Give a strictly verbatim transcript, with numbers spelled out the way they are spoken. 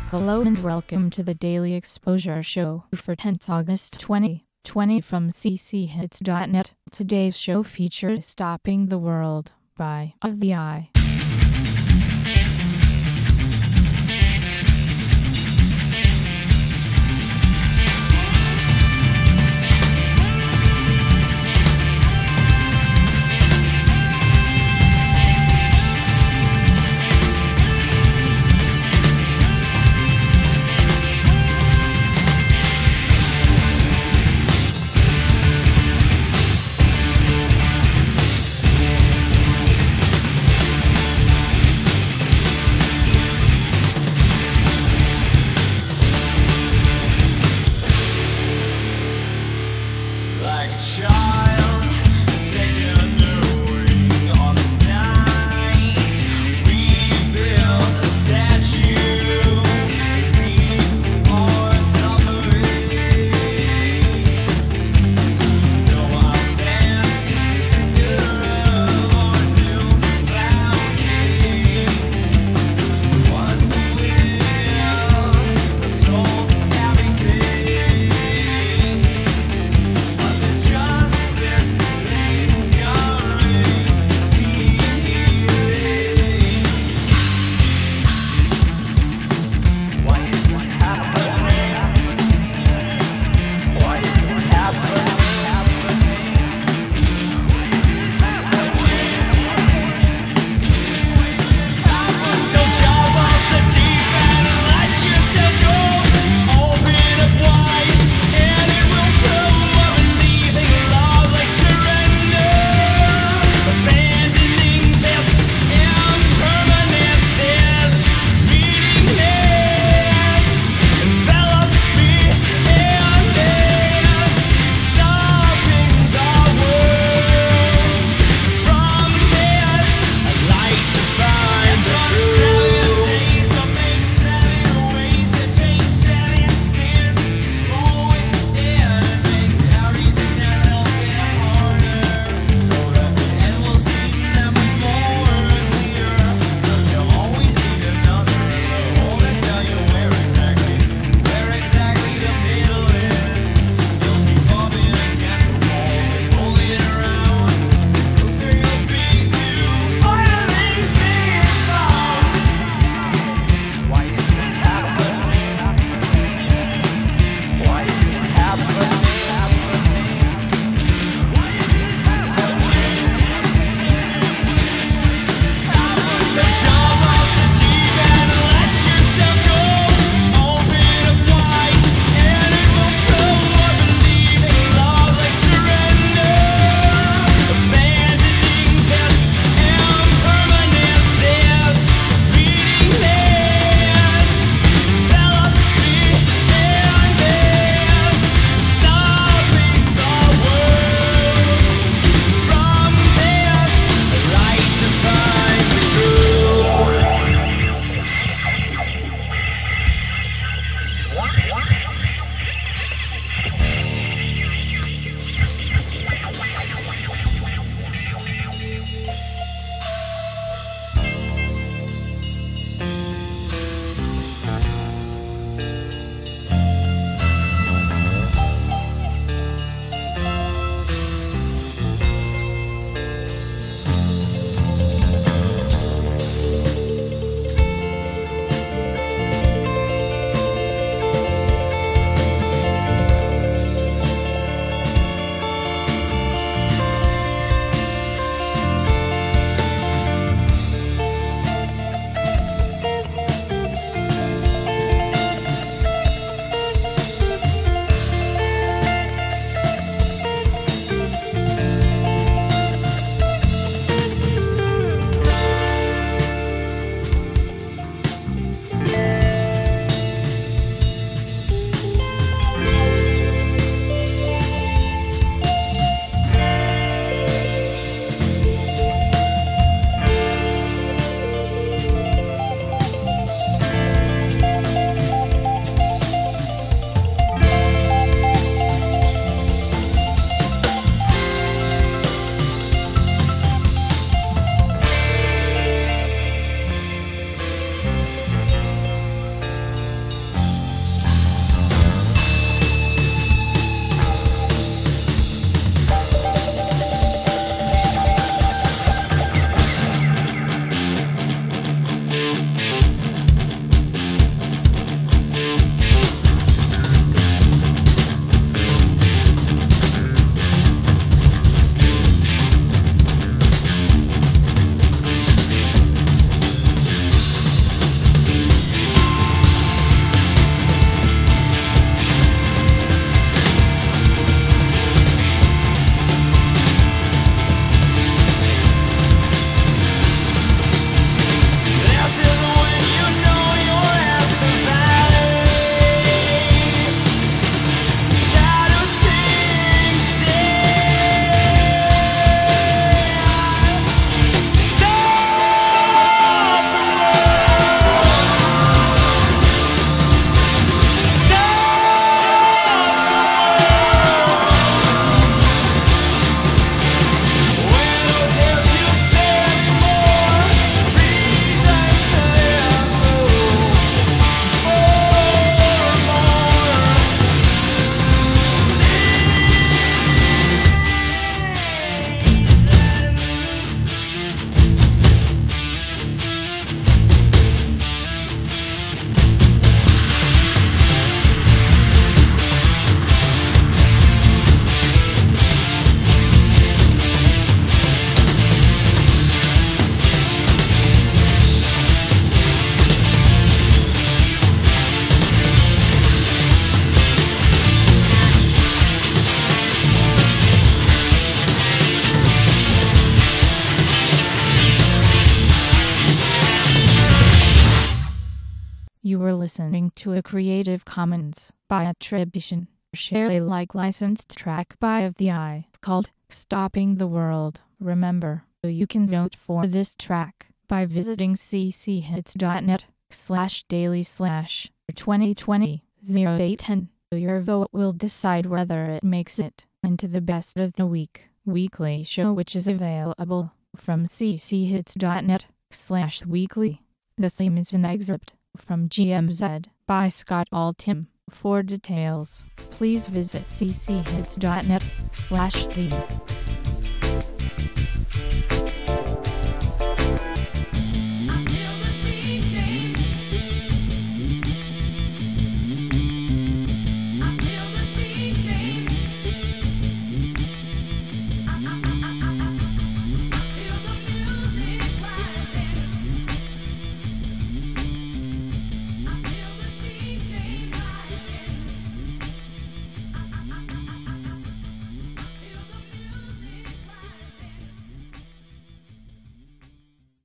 Hello and welcome to the Daily Exposure Show for tenth August twenty twenty from c c hits dot net. Today's show features Stopping the World by Of the Eye. listening to a Creative Commons by attribution, share Alike licensed track by Of the Eye called Stopping the World. Remember, you can vote for this track by visiting cchits.net slash daily slash 2020 0810. Your vote will decide whether it makes it into the Best of the Week weekly show, which is available from cchits.net slash weekly. The theme is an excerpt from G M Z by Scott Altham. For details, please visit cchits.net slash theme.